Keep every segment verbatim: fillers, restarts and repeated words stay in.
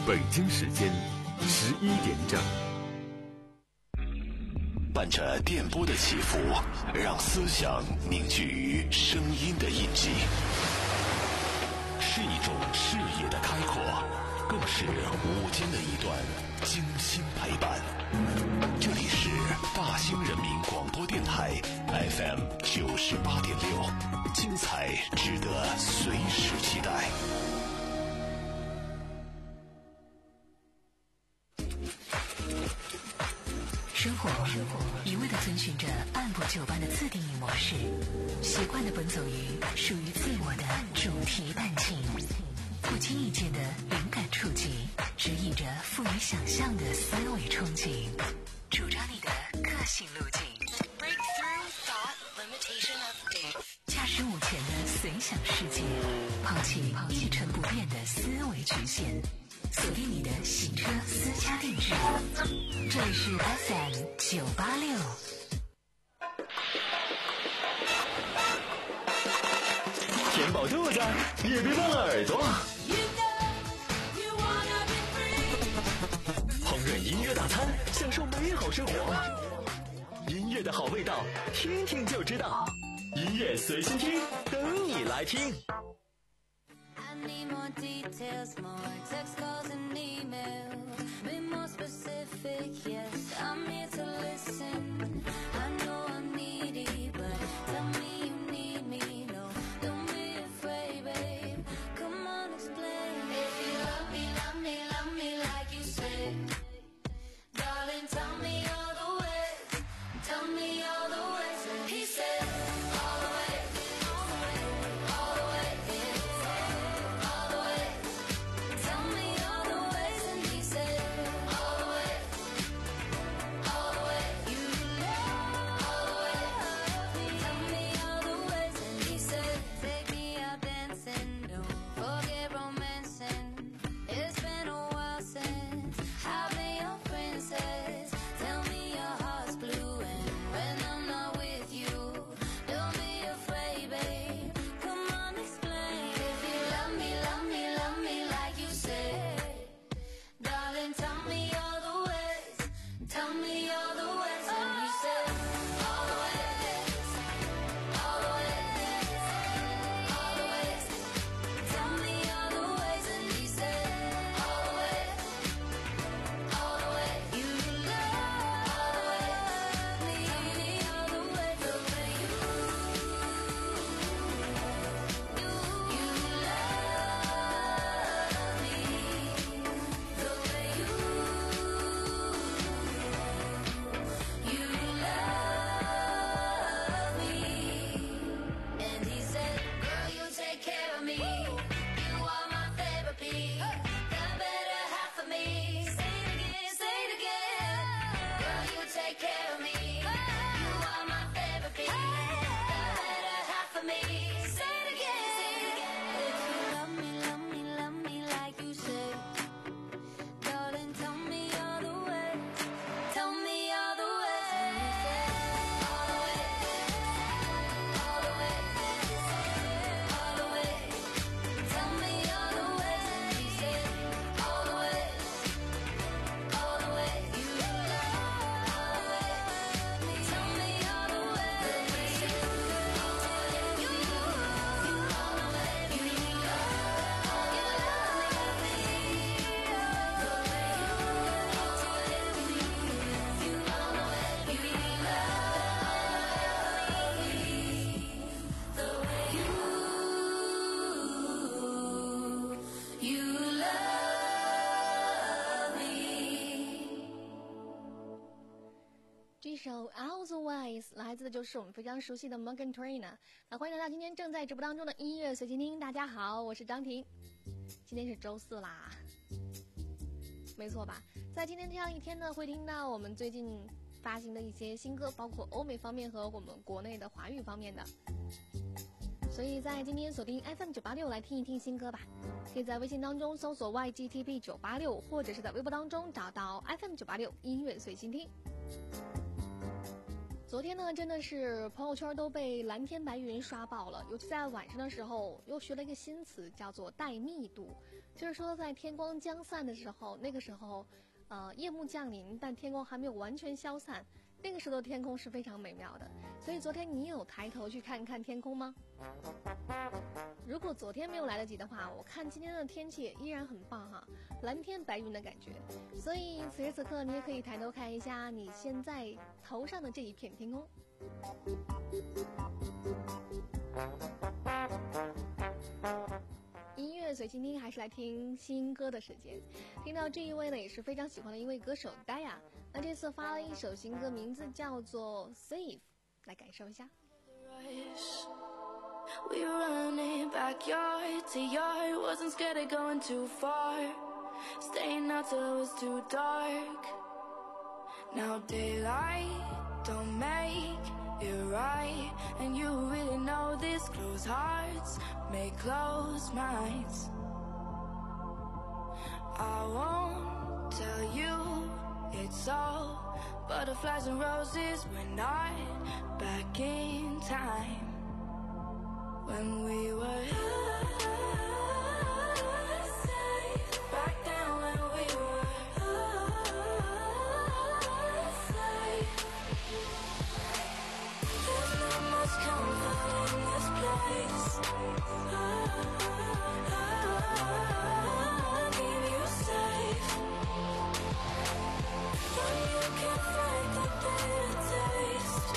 北京时间十一点整。 伴着电波的起伏，让思想凝聚于声音的印记，是一种视野的开阔，更是午间的一段精心陪伴。这里是大兴人民广播电台 F M 九十八点六，精彩值得随时期待。 生活一味地遵循着按部就班的自定义模式，习惯地奔走于属于自我的主题伴境，不经意间的灵感触及，指引着富于想象的思维憧憬，主张你的个性路径。Breakthrough thought limitation of depth， 驾驶午前的随想世界，抛弃一成不变的思维局限。锁定你的行车私家定制，这里是 F M 九八六。 填饱肚子，也别忘了耳朵。烹饪音乐大餐，享受美好生活。音乐的好味道，听听就知道。音乐随心听，等你来听。 Need more details, more text calls and email. Be more specific, yes, I'm here to listen. I know I'm needy, but tell me you need me. No, don't be afraid, babe. Come on, explain. If you love me, love me, love me like you said. Darling, tell me all the ways. Tell me all the ways. And he said, all the way, all the way, all the way, yeah. All the Ways 来自的就是我们非常熟悉的 Megan Trainor。那欢迎来到今天正在直播当中的音乐随心听，大家好，我是张婷。今天是周四啦，没错吧？在今天这样一天呢，会听到我们最近发行的一些新歌，包括欧美方面和我们国内的华语方面的。所以在今天锁定 F M 九八六来听一听新歌吧。可以在微信当中搜索 Y G T B 九八六，或者是在微博当中找到 F M 九八六音乐随心听。 昨天呢，真的是朋友圈都被蓝天白云刷爆了，尤其在晚上的时候，又学了一个新词，叫做带密度，就是说在天光将散的时候，那个时候，呃，夜幕降临，但天光还没有完全消散，那个时候的天空是非常美妙的。所以昨天你有抬头去看看天空吗？如果昨天没有来得及的话，我看今天的天气依然很棒哈，蓝天白云的感觉。所以此时此刻你也可以抬头看一下你现在头上的这一片天空。音乐随心听，还是来听新歌的时间。听到这一位呢，也是非常喜欢的一位歌手 Daya， 那这次发了一首新歌，名字叫做 Safe， 来感受一下。 We were running backyard to yard, wasn't scared of going too far, staying out till it was too dark. Now daylight don't make it right, and you really know this. Closed hearts make closed minds. I won't tell you it's all butterflies and roses. We're not back in time when we were safe, back then when we were safe. There's not much comfort in this place. I'll keep you safe when you can't fight the bitter taste.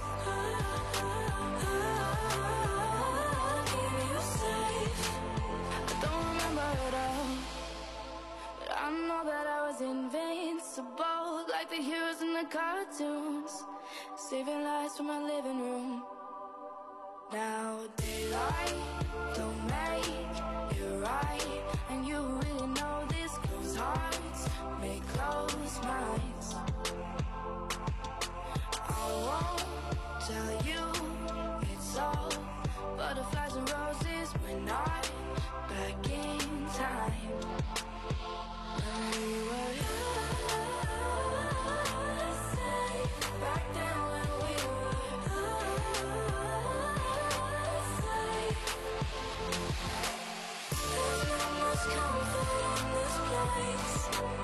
I know that I was invincible, like the heroes in the cartoons, saving lives from my living room. Now daylight don't make it right, and you really know this. Closed hearts make closed minds. I won't tell you it's all butterflies and roses. We're not back in time when we were safe, back then when we were safe. There's not much comfort in this place.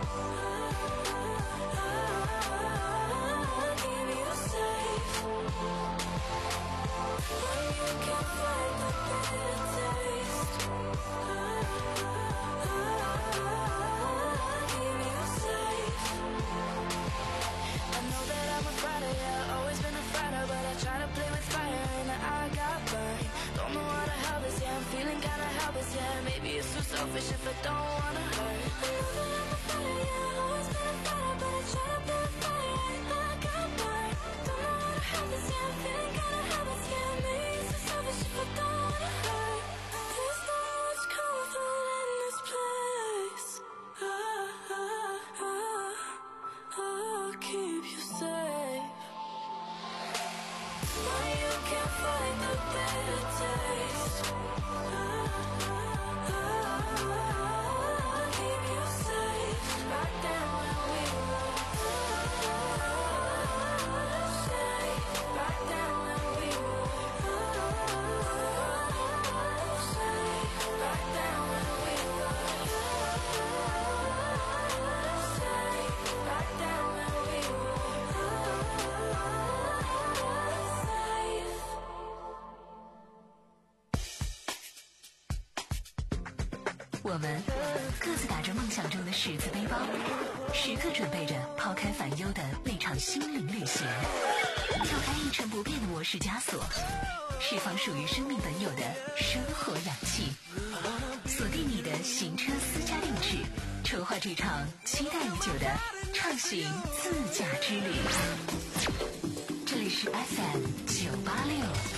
I'll keep you safe when you can't fight the bitter taste. Yeah, maybe it's too selfish if I don't wanna hurt. I know that I'm a fighter, yeah, always been a fighter, but I try to be a fire, but I got burned. Don't know how to help this, yeah, I'm feeling kinda helpless, yeah, maybe it's too selfish if I don't wanna hurt. There's not much comfort in this place. Ah, ah, ah, I'll keep you safe when you can't fight the bitter taste. 我们各自打着梦想中的十字背包，时刻准备着抛开烦忧的那场心灵旅行，跳开一成不变的模式枷锁，释放属于生命本有的生活氧气，锁定你的行车私家定制，筹划这场期待已久的畅行自驾之旅。这里是 F M 九八六。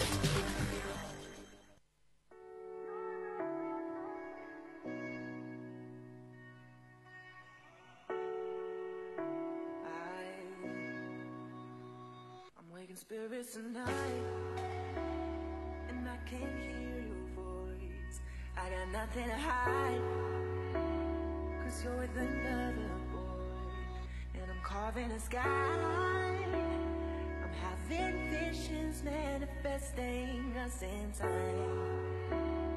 Spirits tonight, and I can't hear your voice. I got nothing to hide, cause you're with another boy, and I'm carving a sky. I'm having having visions manifesting us in time.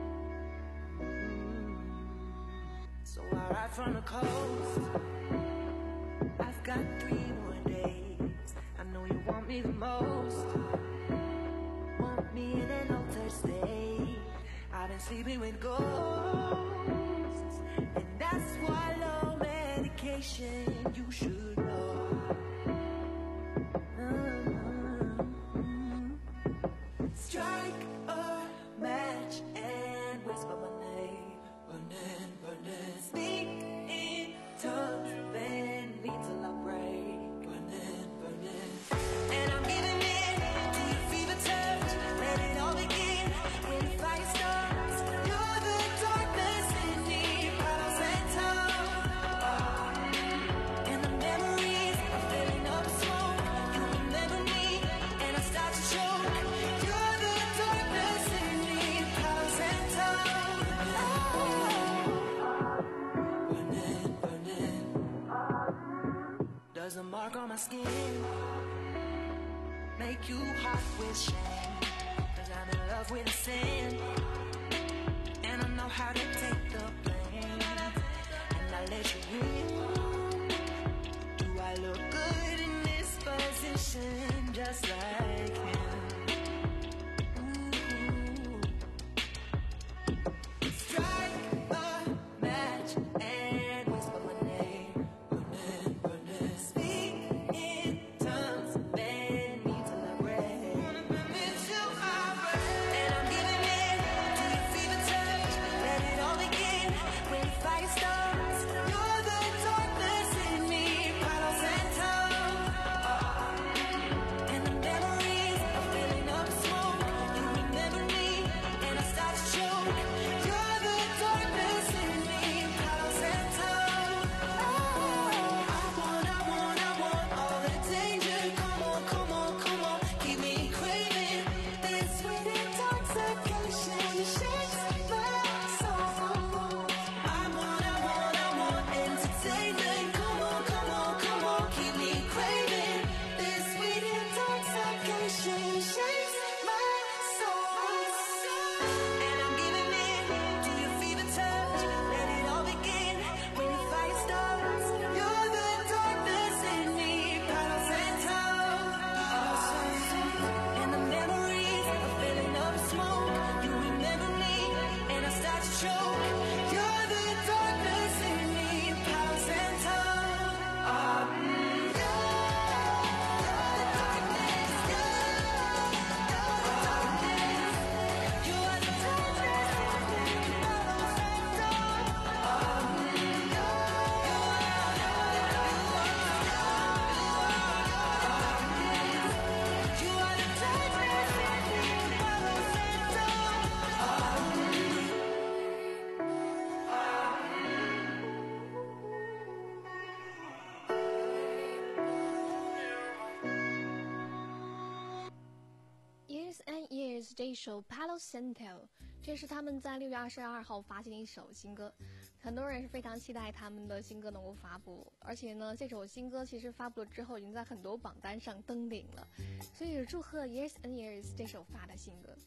Mm. So I ride from the coast. I've got three more days. I know you want me the most. Want me in an altered state. I've been sleeping with ghosts, and that's why low medication you should know. Mm-hmm. Strike a match and whisper my name. Burning, burning. Speak in tongues, bend me till I break. Burning, burning. And I'm giving in to your fever touch. Let it all begin when the fire starts. You're the darkness in me, Palo Santo. And the memories are filling up smoke. You remember me, and I start to choke. You're the darkness in me, Palo Santo. Burning, burning. Does a mark on my skin make you hot with shame? Cause I'm in love with a sin, and I know how to take the blame, and I let you in. Do I look good in this position, just like him? Ooh. Strike a match and whisper my name. Burning, burning. Speak in tongues, bend me till I break. Till I break. And I'm giving in to your fever touch. Let it all begin when the fire starts. You're the darkness in me, Palo Santo. And the memories are filling up smoke. You remember me, and I start to choke. You're the darkness in me, Palo Santo. I want, I want, I want all the danger. Come on, come on, come on, keep me craving this sweet intoxication. It shakes my soul. I want, I want, I want entertainment. Come on, come on, come on, keep me craving this sweet intoxication. It shakes my soul. And I'm giving in to your fever touch. Let it all begin when the fire starts. You're the darkness in me, Palo Santo. And the memories are filling up smoke. You remember me, and I start to choke. You're the darkness in me, Palo Santo. Oh, mm, you're the darkness. You're the darkness. You are the darkness in me, Palo Santo. Oh, mm, you're You are the darkness in me, Palo Santo. Years and Years 这一首 Palo Santo， 这是他们在六月二十二号发行的一首新歌，很多人是非常期待他们的新歌能够发布，而且呢，这首新歌其实发布了之后，已经在很多榜单上登顶了，所以祝贺 Years and Years 这首发的新歌。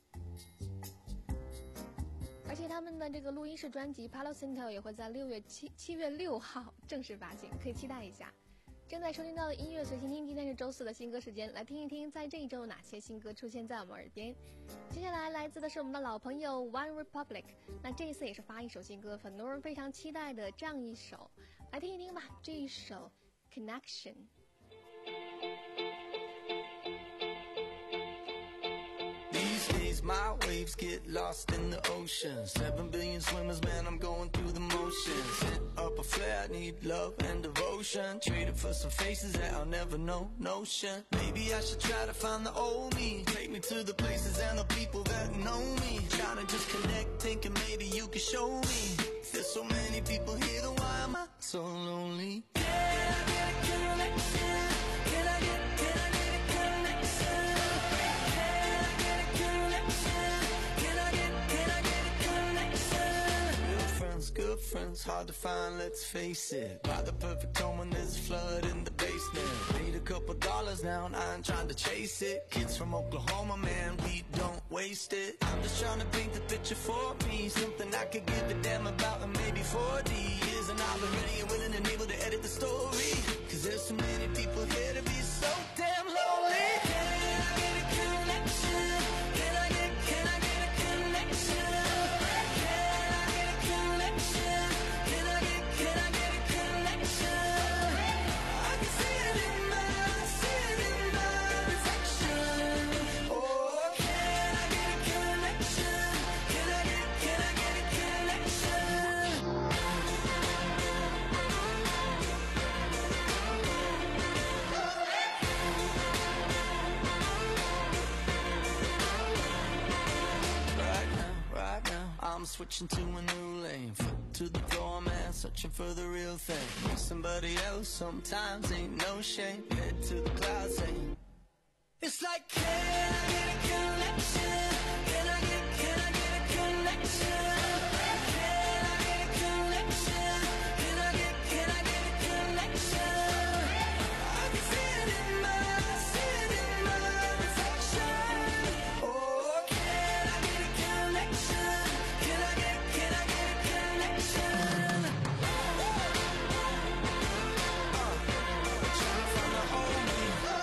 而且他们的这个录音室专辑 Palo Santo 也会在六月七七月六号正式发行，可以期待一下。正在收听到的音乐随心听，今天是周四的新歌时间，来听一听在这一周哪些新歌出现在我们耳边。接下来来自的是我们的老朋友 One Republic， 那这一次也是发一首新歌，很多人非常期待的这样一首，来听一听吧，这一首 Connection。 These days my waves get lost in the ocean. Seven billion swimmers, man, I'm going through the motions. Hit up a flare, I need love and devotion. Traded for some faces that I'll never know, notion. Maybe I should try to find the old me. Take me to the places and the people that know me. Trying to just connect, thinking maybe you can show me. There's so many people here, then why am I so lonely? Can I get a connection? Can I get, can I get a connection? Can I get a connection? Can I get, can I get a connection? Good friends, good difference, hard to find, let's face it. Buy the perfect home when there's a flood in the basement. Paid a couple dollars now and I ain't trying to chase it. Kids from Oklahoma, man, we don't waste it. I'm just trying to paint the picture for me, something I could give a damn about in maybe forty years. And I've been ready and willing and able to edit the story, cause there's so many people here to be so damn lonely. Can I get a connection? Can I get, can I get a connection? Can I get a connection? Can I get, can I get a connection? I can see it in my, see it in my reflection. Oh, can I get a connection? Can I get, can I get a connection? Right now, right now, I'm switching to a new lane. Foot to the floor, man, searching for the real thing. With somebody else, sometimes ain't no shame. Head to the clouds, saying, it's like, can I get a connection? Can I get, can I get a connection? Can I get a connection? Can I get, can I get a connection? I can see it in my, see it in my reflection. Oh, can I get a connection? Can I get, can I get a connection? Uh, trying to find a homie.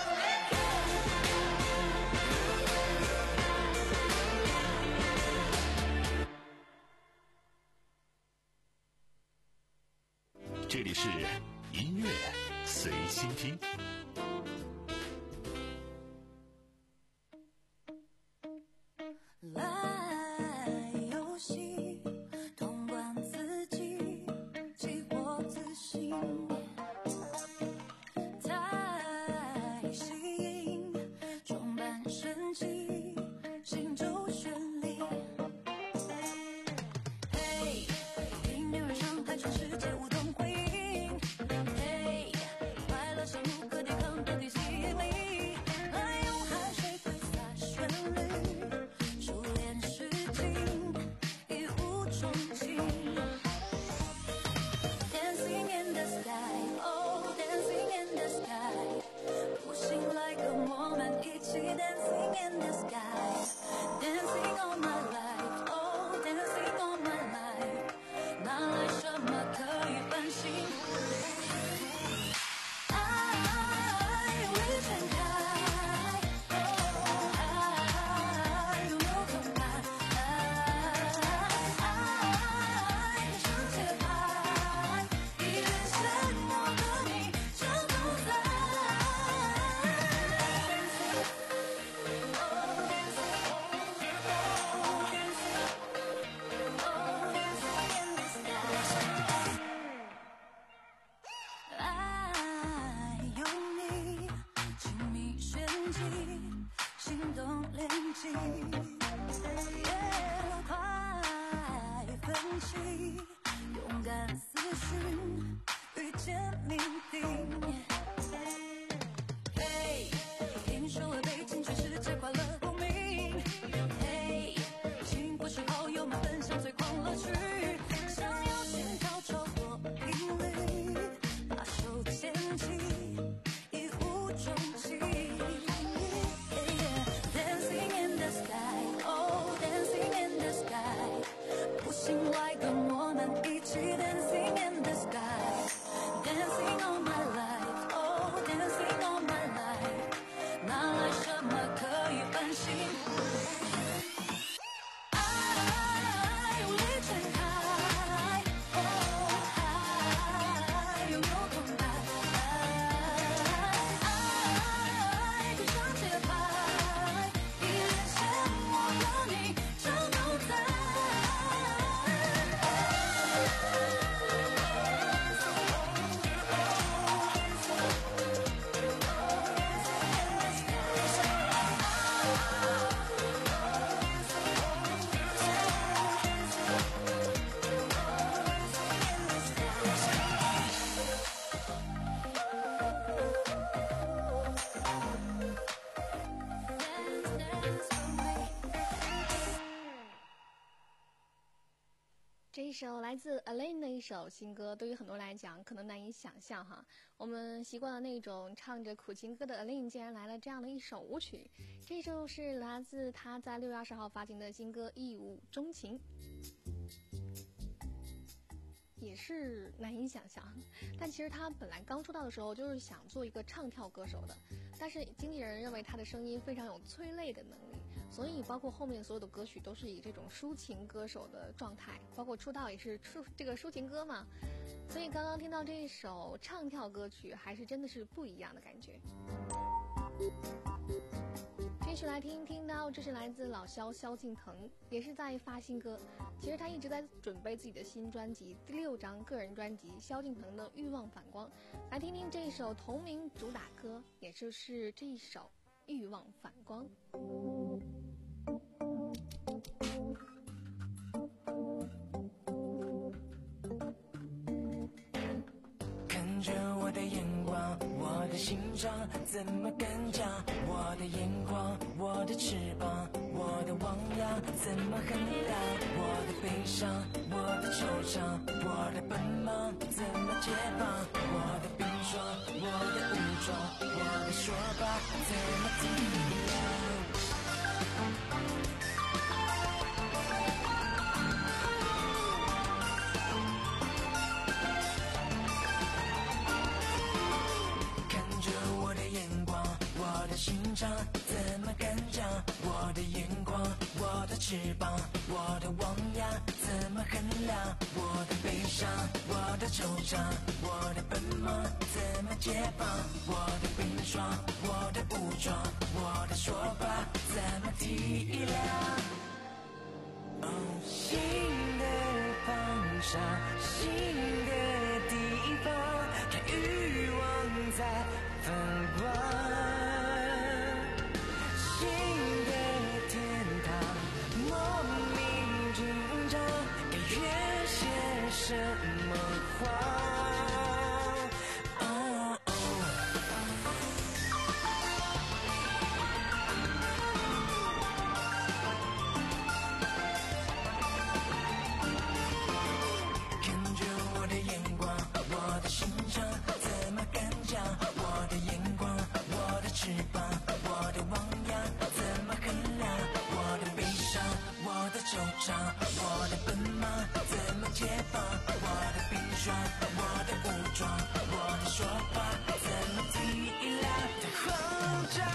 这里是音乐随心听。 来游戏，通关自己，激活自信，太吸引，装扮升级，心就绚丽。嘿，音乐人上海，全世界舞动回应。嘿，快乐生物可抵抗的地吸引力，来用汗水挥洒旋律。初恋时情，一无衷情。Dancing in the sky, oh, dancing in the sky， 不信来跟我们一起 dancing in the sky，dancing all my life, oh, dancing all my life， 哪来什么可以反省？爱会盛开，哦，爱有没有空白？爱像节拍，一连线我和你就不在。爱有你，亲密旋即，心动连击，快奋起，勇敢思绪，遇见命定。嘿，听说了北京全世界快乐公民。嘿，幸福时候友们分享最狂乐趣，想要心跳超过频率，把手牵起，一无衷情。Dancing in the sky, oh, dancing in the sky， 不信来跟我们一起 dancing in the sky，dancing all my life, oh, dancing all my life， 哪来什么可以反省？爱无力全开。 这一首来自 Elaine 的一首新歌，对于很多人来讲可能难以想象哈。我们习惯了那种唱着苦情歌的 Elaine， 竟然来了这样的一首舞曲。这首是来自他在六月二十号发行的新歌《一舞钟情》，也是难以想象。但其实他本来刚出道的时候就是想做一个唱跳歌手的，但是经纪人认为他的声音非常有催泪的能力，所以包括后面所有的歌曲都是以这种抒情歌手的状态，包括出道也是抒这个抒情歌嘛。所以刚刚听到这一首唱跳歌曲，还是真的是不一样的感觉。继续来听，听到这是来自老萧萧敬腾，也是在发新歌。其实他一直在准备自己的新专辑，第六张个人专辑萧敬腾的欲望反光。来听听这一首同名主打歌，也就是这一首欲望反光。 看着我的眼光，我的心脏怎么敢讲？我的眼光，我的翅膀，我的汪洋怎么衡量？我的悲伤，我的惆怅，我的奔忙怎么解放？我的冰霜，我的武装，我的说法怎么体谅？心肠怎么敢讲？我的眼光，我的翅膀，我的汪洋怎么衡量？我的悲伤，我的惆怅，我的奔忙怎么解放？我的冰霜，我的武装，我的说法怎么体谅？哦，心的方向，心的地方，看欲望在反光。什么话？哦哦，看着我的眼光，我的心肠怎么敢讲？我的眼光，我的翅膀，我的汪洋怎么衡量？我的悲伤，我的惆怅，我的奔忙怎么解放？我的冰霜，我的武装，我的说法怎么体谅？太慌张，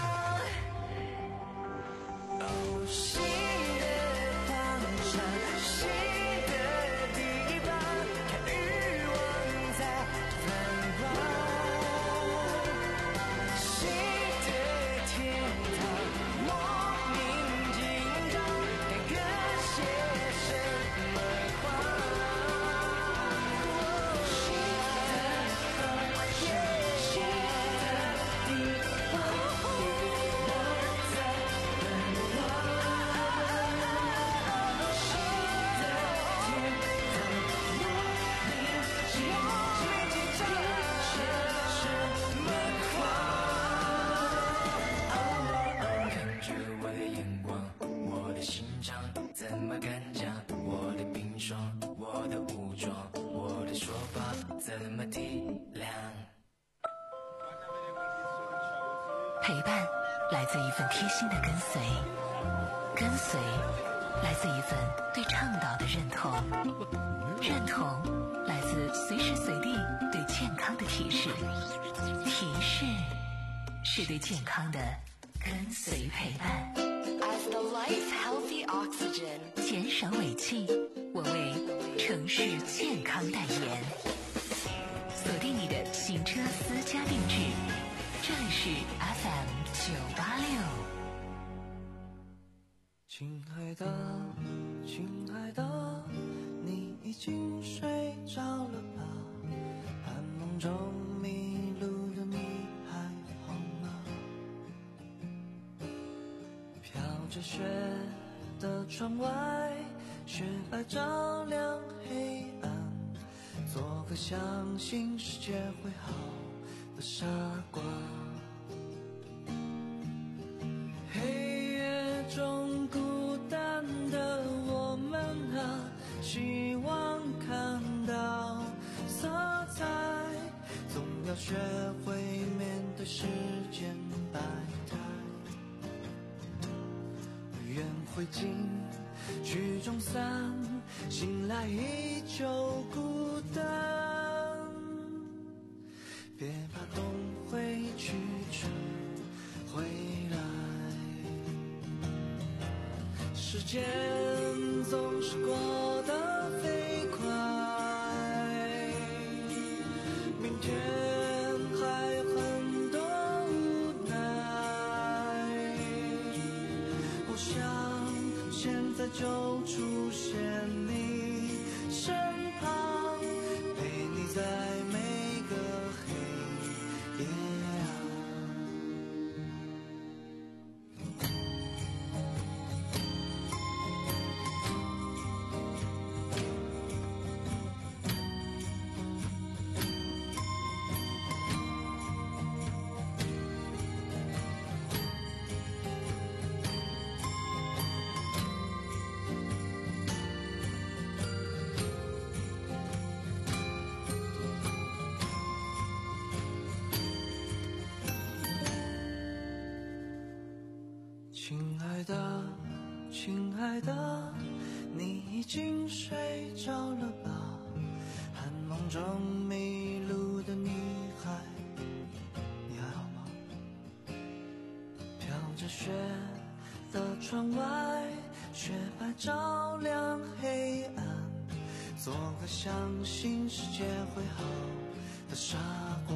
哦，心的方向，心的地方，看欲望在反光，心的天堂，莫名紧张，该跟些什么话？怎么敢讲？我的冰霜，我的武装，我的说法怎么体谅？ 陪伴来自一份贴心的跟随，跟随来自一份对倡导的认同，认同来自随时随地对健康的提示，提示是对健康的跟随陪伴。 As the life healthy oxygen， 减少尾气，我为城市健康代言。锁定你的行车私家定制，这里是 F M 九八六。 亲爱的，亲爱的，你已经睡着了吧？寒梦中迷路的你还好吗？飘着雪的窗外，雪来照亮黑暗，做个相信世界会好的傻瓜。黑夜中孤单的我们啊，希望灰烬，曲终散，醒来依旧孤单。别怕冬会去春回来，时间总是过得飞快，明天还有很多无奈。我想现在就出现你身旁，陪你在每个黑夜啊。亲爱的，亲爱的，你已经睡着了吧？寒梦中迷路的女孩，你还好吗？飘着雪的窗外，雪白照亮黑暗，做个相信世界会好的傻瓜。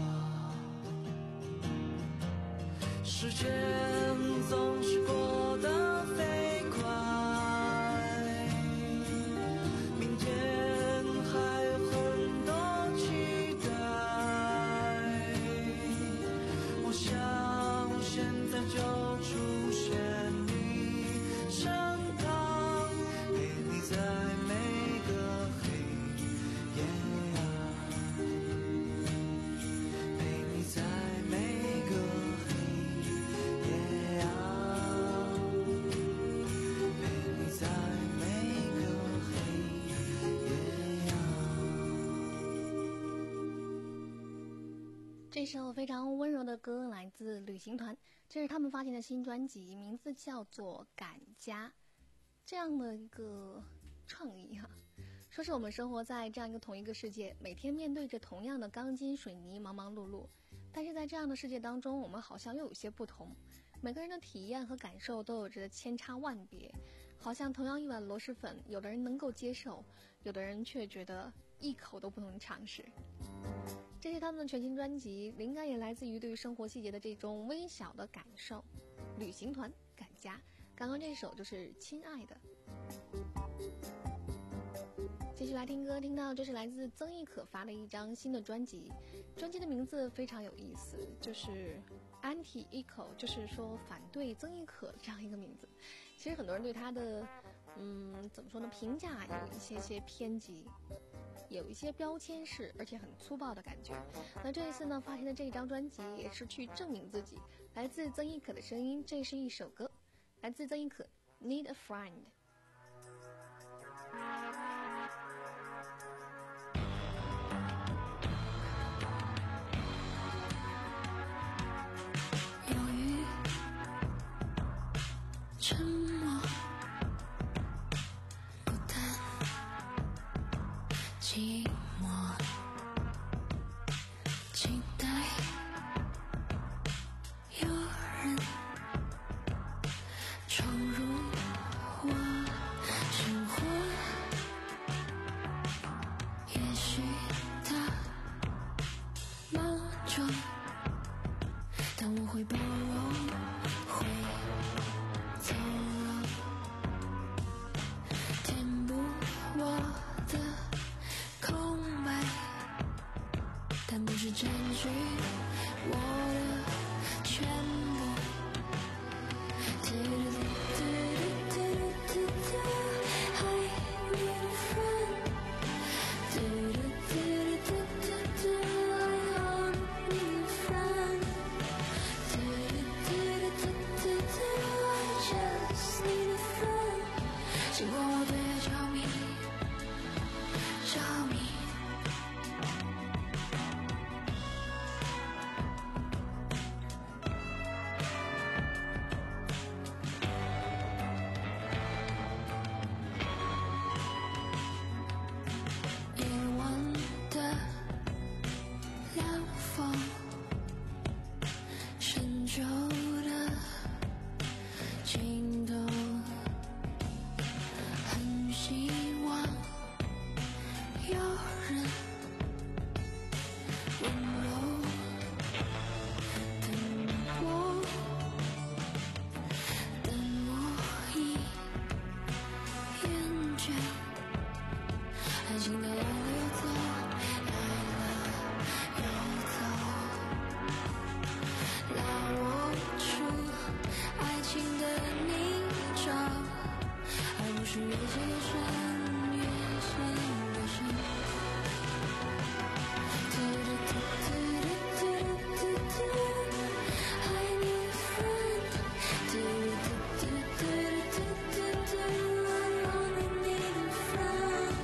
时间总是过得飞快，明天还有很多期待。我想现在就出现你身旁，陪你在每个黑夜啊，陪你在每个这首非常温柔的歌来自旅行团，这是他们发行的新专辑，名字叫做《赶家》。这样的一个创意哈、啊，说是我们生活在这样一个同一个世界，每天面对着同样的钢筋水泥，忙忙碌碌，但是在这样的世界当中，我们好像又有些不同，每个人的体验和感受都有着千差万别。好像同样一碗螺蛳粉，有的人能够接受，有的人却觉得一口都不能尝试。这是他们的全新专辑，灵感也来自于对于生活细节的这种微小的感受。旅行团赶家，刚刚这首就是亲爱的。继续来听歌，听到这是来自曾轶可发的一张新的专辑，专辑的名字非常有意思，就是 Anti Eco， 就是说反对曾轶可这样一个名字。其实很多人对他的嗯怎么说呢评价有一些些偏激，有一些标签式而且很粗暴的感觉。那这一次呢发行的这一张专辑也是去证明自己。来自曾轶可的声音，这是一首歌，来自曾轶可 Need a Friend。 沉默，孤单，寂寞，期待有人闯入我生活。也许他莽撞，但我会包容，会走。 人温柔等我，但我已厌倦爱情的来了又走，来了又走，拉我出爱情的泥沼，而不是越陷越深，越陷越深。I need a friend. I only need a friend.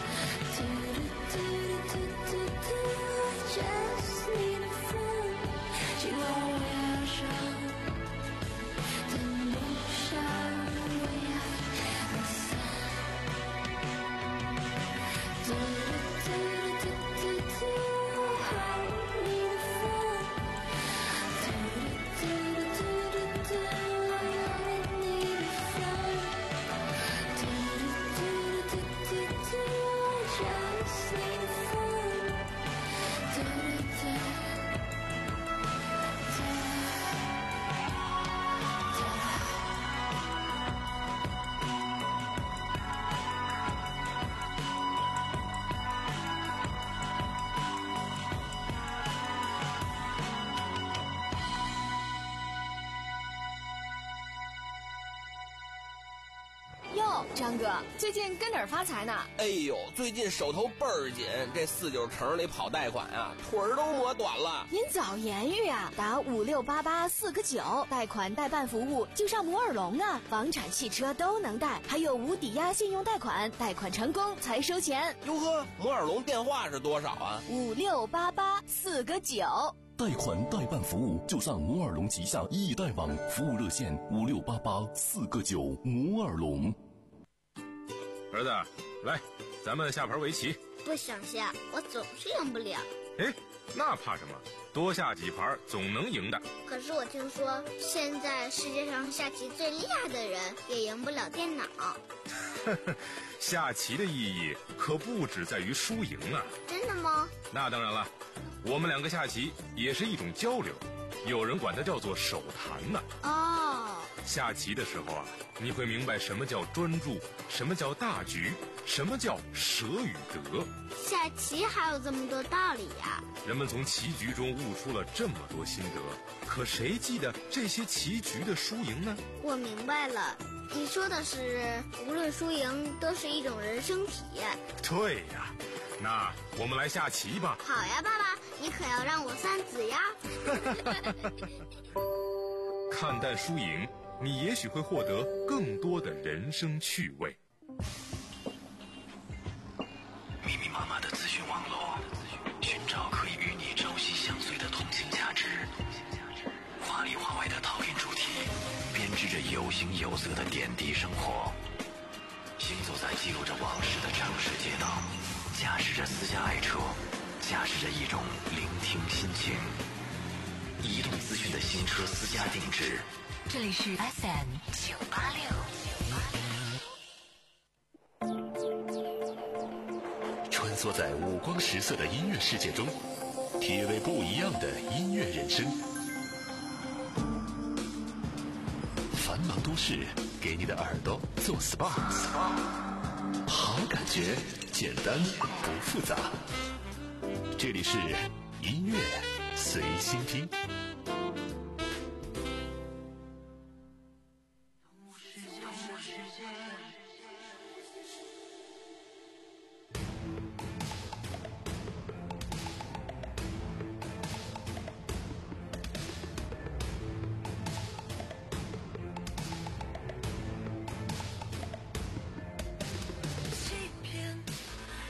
I just need a friend. 尽管我为爱而生，但不想为爱而哟，张哥，最近跟哪儿发财呢？ 哎呦，最近手头倍儿紧，这四九城里跑贷款啊，腿儿都磨短了。 您早言语啊，打五六八八四个九，贷款代办服务就上摩尔龙啊，房产、汽车都能贷，还有无抵押信用贷款，贷款成功才收钱。 哟呵，摩尔龙电话是多少啊？ 五六八八四个九。 贷款代办服务就上摩尔龙旗下易贷网，服务热线五六八八四个九。摩尔龙。 儿子，来，咱们下盘围棋。 不想下，我总是赢不了。 哎，那怕什么？多下几盘总能赢的。 可是我听说，现在世界上下棋最厉害的人也赢不了电脑。 下棋的意义可不只在于输赢啊！ 真的吗？ 那当然了，我们两个下棋也是一种交流，有人管它叫做手谈呢。 哦， 下棋的时候啊，你会明白什么叫专注，什么叫大局，什么叫舍与得。 下棋还有这么多道理呀！ 人们从棋局中悟出了这么多心得，可谁记得这些棋局的输赢呢？ 我明白了，你说的是无论输赢都是一种人生体验。 对呀，那我们来下棋吧。 好呀，爸爸，你可要让我三子呀。 看淡输赢，你也许会获得更多的人生趣味。 密密麻麻的资讯网络，寻找可以与你朝夕相随的同性价值。话里话外的讨厌主题，编织着有形有色的点滴生活。行走在记录着往事的城市街道，驾驶着私家爱车，驾驶着一种聆听心情。移动资讯的新车私家定制。 这里是 F M 九八六。 穿梭在五光十色的音乐世界中，体味不一样的音乐人生。繁忙都市给你的耳朵做 S P A， 好感觉，简单不复杂。这里是音乐随心听。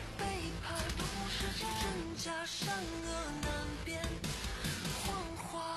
真假善恶难辨，谎话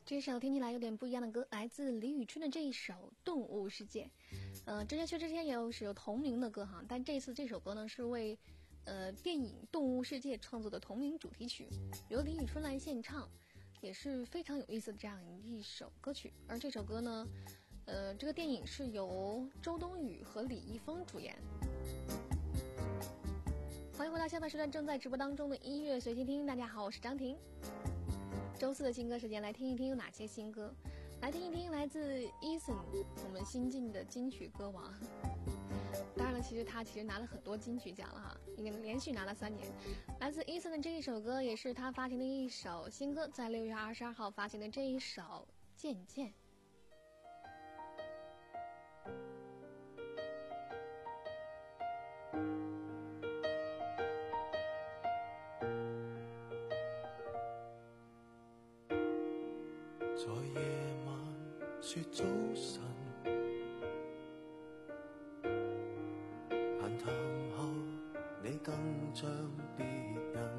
这首听起来有点不一样的歌，来自李宇春的这一首《动物世界》。呃，之前薛之谦也有是有同名的歌哈，但这次这首歌呢是为呃电影《动物世界》创作的同名主题曲，由李宇春来献唱，也是非常有意思的这样一首歌曲。而这首歌呢，呃，这个电影是由周冬雨和李易峰主演。欢迎回到下半时段正在直播当中的音乐随心听，大家好，我是张婷。周四的新歌时间，来听一听有哪些新歌，来听一听来自 Eason 我们新晋的金曲歌王。当然了，其实他其实拿了很多金曲奖了哈，已经连续拿了三年。来自 Eason 的这一首歌也是他发行的一首新歌，在六月二十二号发行的这一首《渐渐》。 在夜晚說早晨，閒談後你更像別人，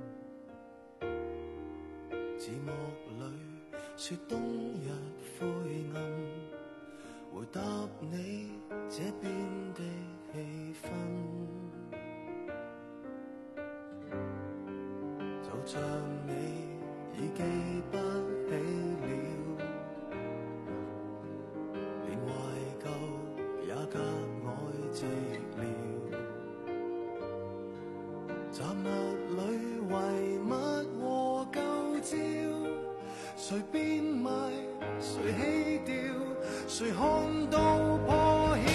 字幕裏說冬日灰暗，回答你這邊的氣氛，就像你已記不起了，連懷舊也格外寂寥。雜物裏遺物和舊照，誰變賣，誰棄掉，誰看到破曉。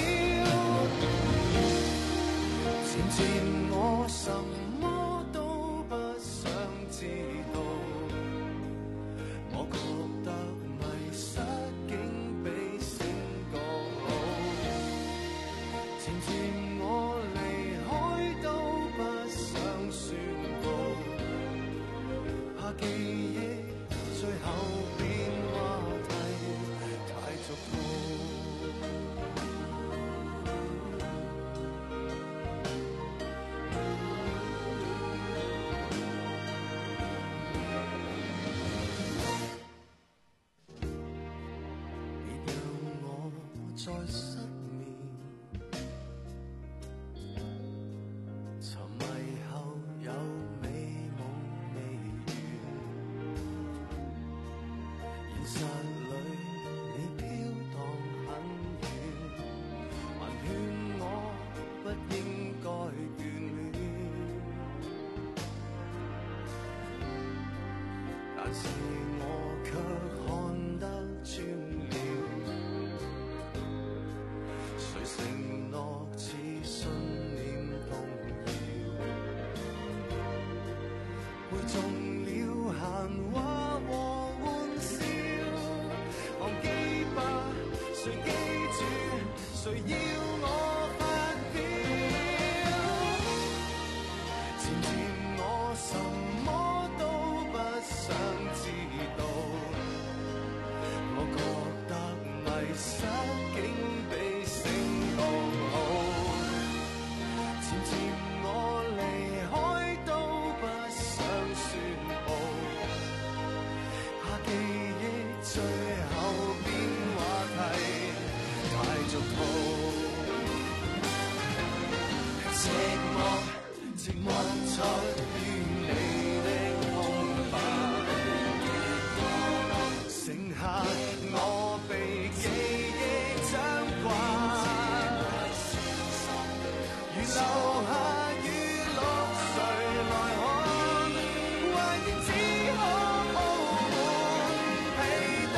漸漸我什麼都不想知道，我覺得迷失竟比醒覺好。漸漸我離開都不想宣告，怕記憶最後變話題太俗套。再失眠，沉迷後有美夢未完，現實裏你飄蕩很遠，還勸我不應該眷戀，但是我卻看得穿了。承諾似信念動搖，會中了閒話和玩笑，忘記吧，誰記住，誰要我發表？漸漸我什麼都不想知道，我覺得迷失竟比醒覺好。漸漸我離開都不想宣佈，怕記憶最後變話題太俗套。寂寞寂寞出於你的空白，剩下我被記憶掌摑，如留下雨落誰來看，懷念只可鋪滿被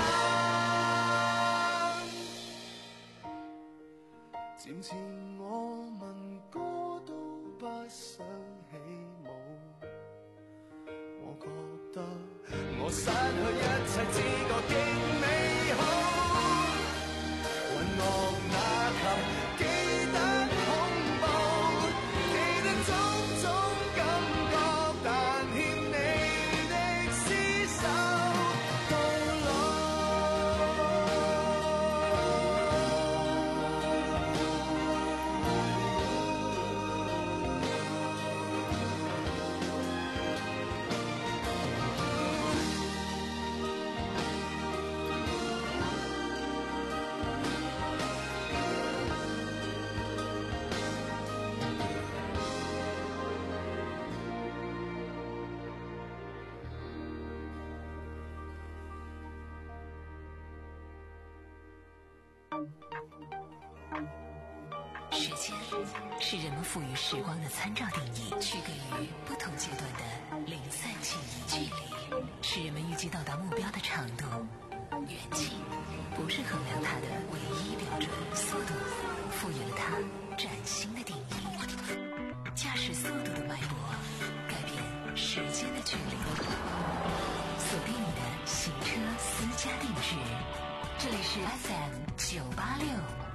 單。漸漸我問歌都不想起舞，我覺得我失去一切知覺竟美好。渾樂那琴記得恐怖，記得種種感覺，但欠你的廝守到老。 时间是人们赋予时光的参照定义，区给予不同阶段的零散记忆。距离是人们预计到达目标的长度，远近不是衡量它的唯一标准。速度赋予了它崭新的定义，驾驶速度的脉搏改变时间的距离。锁定你的行车私家定制，这里是 F M 九八六。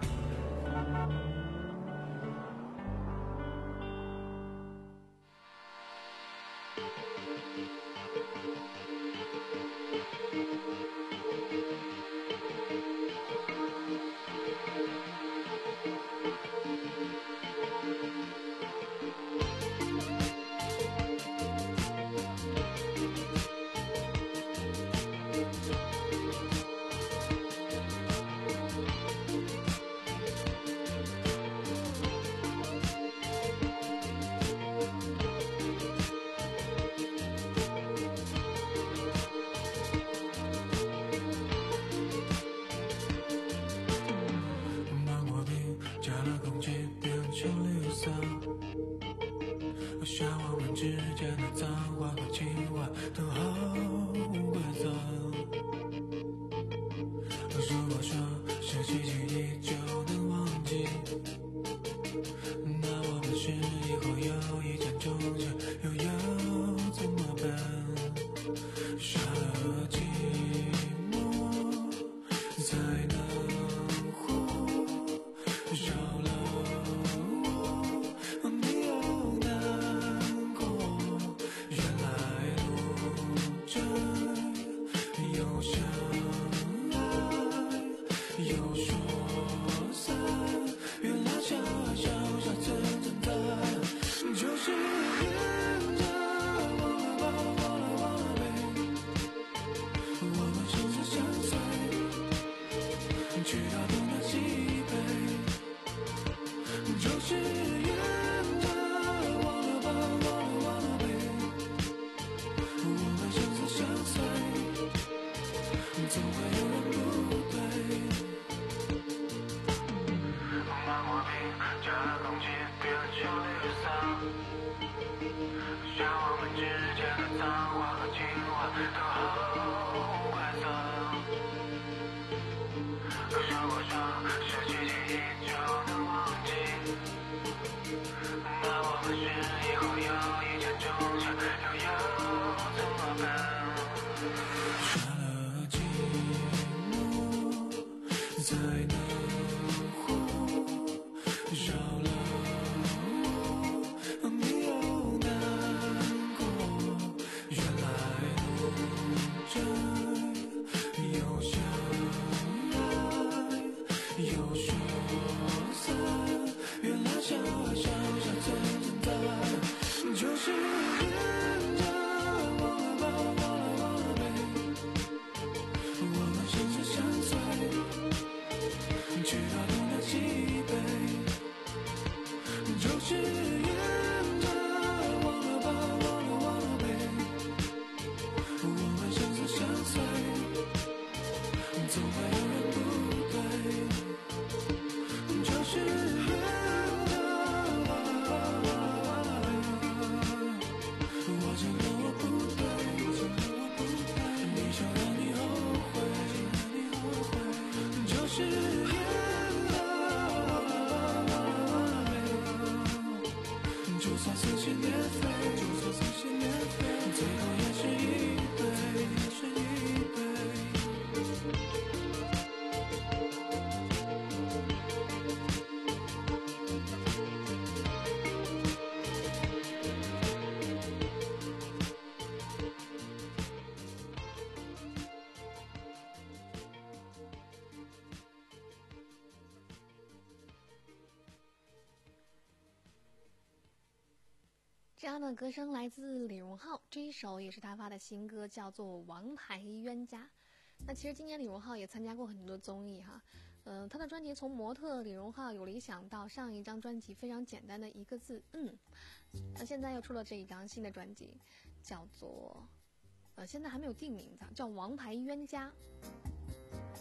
这样的歌声来自李荣浩，这一首也是他发的新歌，叫做《王牌冤家》。那其实今年李荣浩也参加过很多综艺哈，嗯、呃，他的专辑从模特李荣浩有理想到上一张专辑非常简单的一个字，嗯，那现在又出了这一张新的专辑，叫做，呃，现在还没有定名字，叫《王牌冤家》。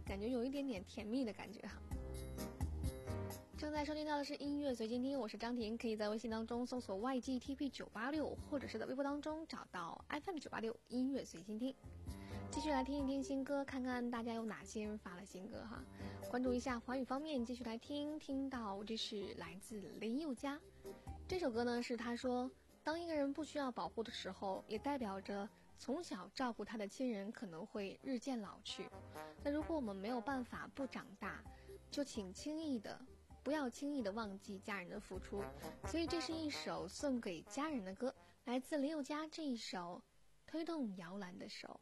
感觉有一点点甜蜜的感觉哈。正在收听到的是音乐随心听，我是张婷，可以在微信当中搜索 Y G T P 九八六，或者是在微博当中找到 F M 九八六音乐随心听。继续来听一听新歌，看看大家有哪些人发了新歌哈。关注一下华语方面，继续来听，听到这是来自林宥嘉。这首歌呢是他说，当一个人不需要保护的时候，也代表着从小照顾他的亲人可能会日渐老去。那如果我们没有办法不长大，就请轻易的不要轻易的忘记家人的付出。所以这是一首送给家人的歌，来自林宥嘉这一首推动摇篮的手。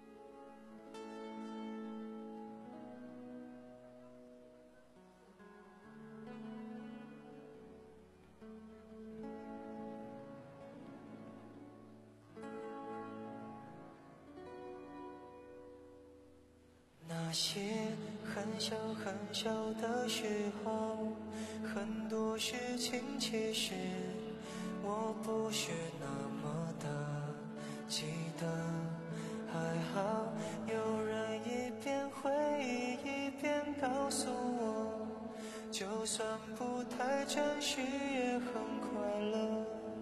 那些很小很小的时候，很多事情其实我不是那么的记得。还好有人一边回忆一边告诉我，就算不太真实也很快乐。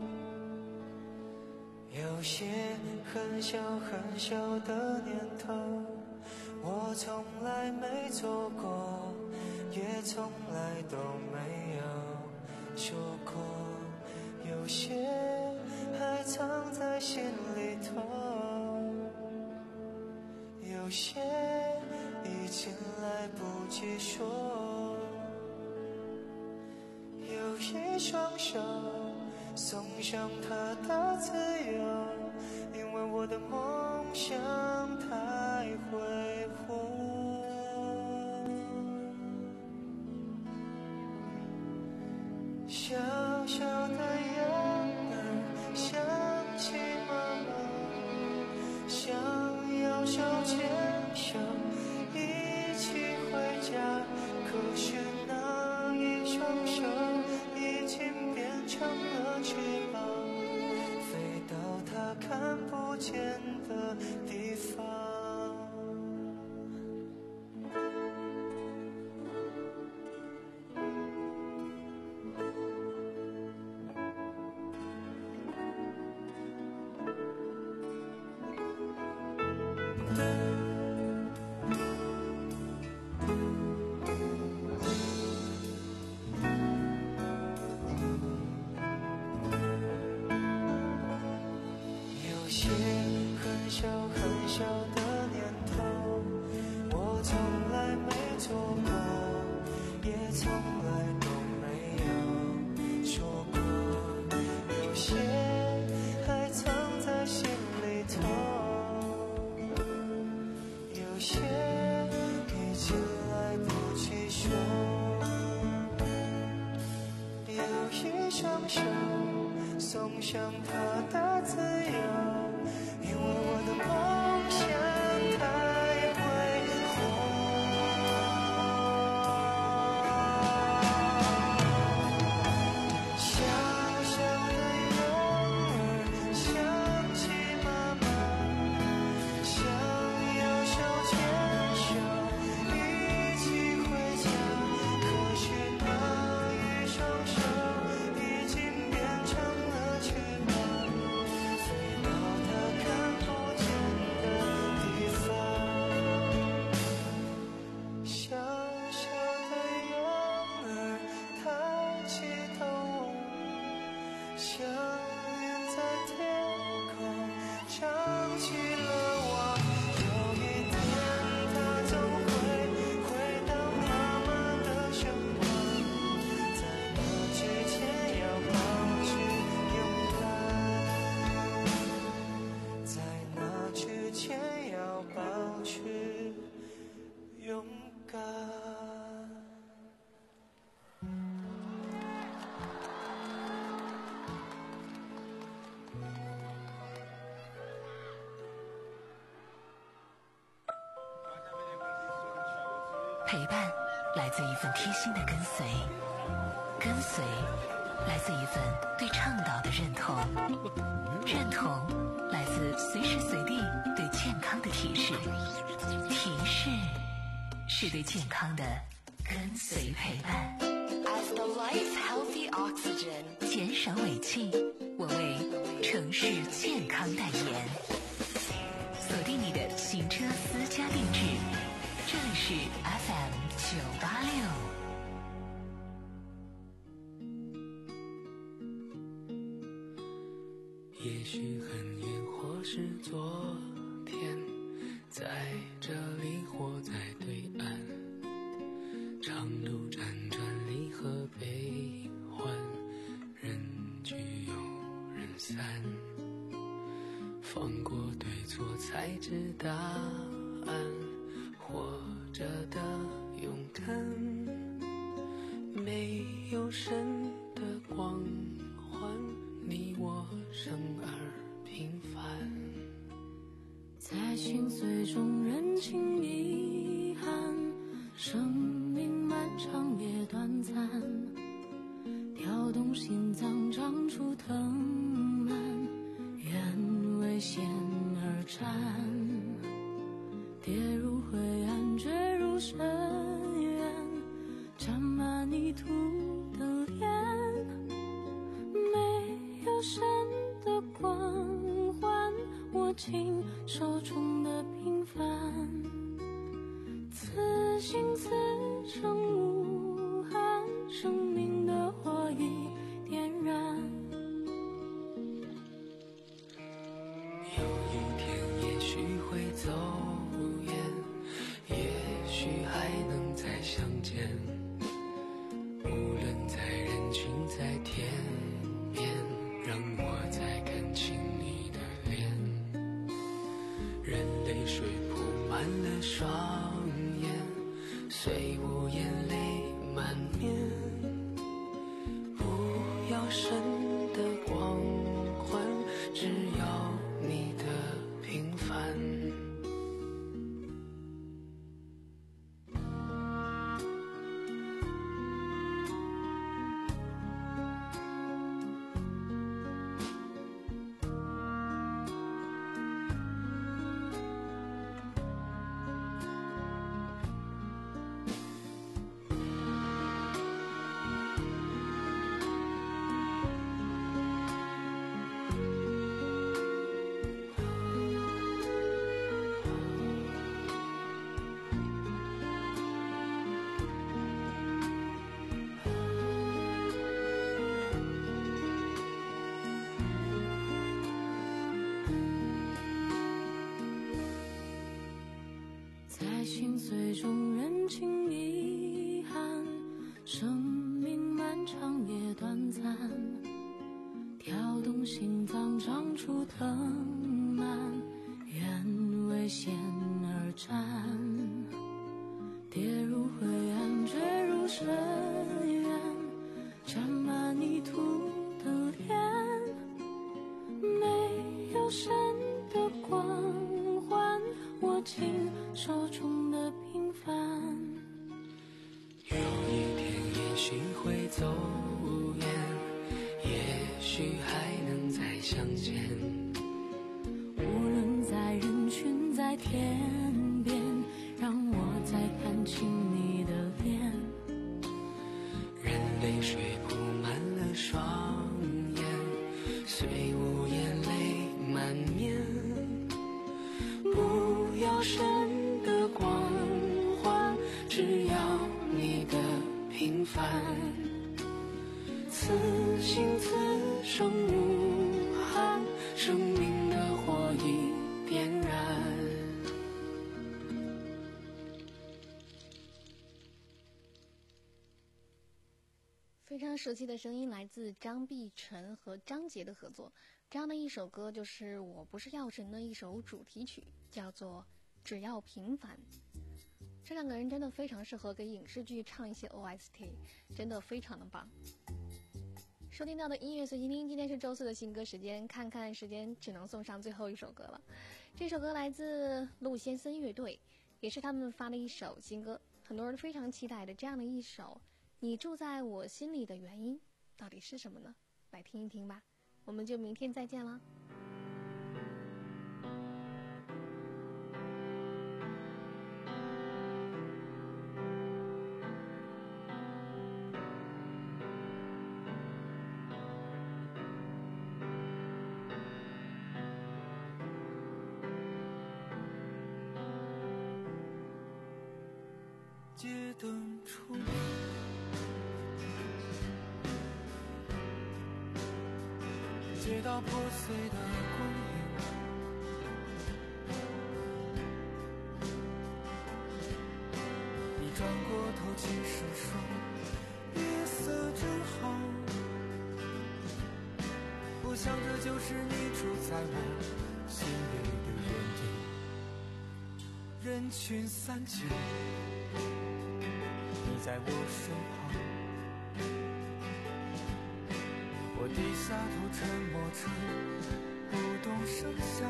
有些很小很小的念头，我从来没做过，也从来都没有说过。有些还藏在心里头，有些已经来不及说。有一双手送上他的自由，因为我的梦想太挥霍。小小的羊儿想起妈妈，想要手牵手一起回家，可是那一双手已经变成了翅膀，飞到他看不见的地方。有些很小很小的念头，我从来没做过，也从来都没有说过。有些还藏在心里头，有些已经来不及说。有一双手送上他的自由，因为我的梦想太挥霍。小小的羊儿想起妈妈，想要手牵手一起回家，可是那一双手已经变成了翅膀，飞到他看不见的地方。小小的羊儿抬起头，想念在天空唱起了我。有一天他总会回到妈妈的身旁，在那之前要保持勇敢，在那之前要保持勇敢。 陪伴来自一份贴心的跟随，跟随来自一份对倡导的认同，认同来自随时随地对健康的提示，提示是对健康的跟随陪伴。 As the life healthy oxygen， 减少尾气，我为城市健康代言。锁定你的行车私家定制，这里是 F M 九八六。 也许很远，或是昨天，在这里或在对岸，长路辗转离合悲欢，人聚又人散，放过对错才知答案，活着的勇敢，没有神的光环，你我生而平凡， 在心碎中认清遗憾，生命漫长也短暂，跳动心脏长出藤蔓，愿为险而战，跌入灰暗坠入深渊，沾满泥土的脸，没有神的光环，握紧手中的平凡，此心此生无憾，生命的火已点燃。 有一天也许会走远，也许还能再相见，无论在人群在天边，让我再看清你的脸，任泪水铺满了双眼，虽无眼泪满面，不要神的光环，只要你的平凡。 在心碎中认清遗憾，生命漫长也短暂，跳动心脏长出藤蔓，愿为险而战，跌入灰暗坠入深渊，沾满泥土的脸，没有神的光环，握紧手中的平凡。 有一天也许会走远，也许还能再相见， 无论在人群在天边，让我再看清你的脸， 任泪水铺满了双眼，虽无眼泪满面，不要神的光环，只要你的平凡，此心此生无憾，生命的火已点燃。 非常熟悉的声音来自张碧晨和张杰的合作，这样的一首歌就是《我不是药神》的一首主题曲，叫做《只要平凡》。这两个人真的非常适合给影视剧唱一些 O S T， 真的非常的棒。收听到的音乐随心听，今天是周四的新歌时间，看看时间只能送上最后一首歌了。这首歌来自陆先森乐队，也是他们发的一首新歌，很多人非常期待的这样的一首你住在我心里的原因到底是什么呢？来听一听吧，我们就明天再见了。 街灯处，街道破碎的光影，你转过头其实说夜色真好，我想这就是你住在我心里的原因。人群散尽，你在我身旁，我低下头沉默着，不动声响。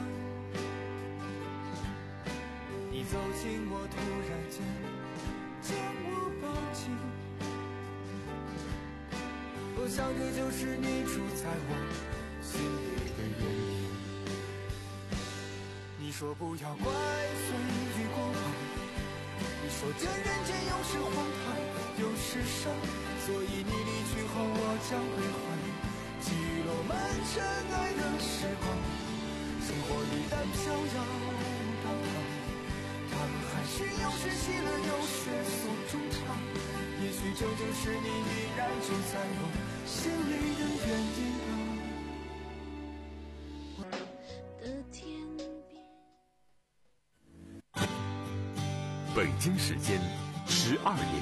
你走近我，突然间将我抱紧，我想这就是你住在我心里的原因。你说不要怪罪于过往，你说这人间有时荒唐有时伤，所以你离去后我将归还记录满尘埃的时光。生活一旦飘摇荡荡，他们还是有时喜乐有血诉衷肠，也许这就是你依然住在我心里的原因啊。 北京时间十二点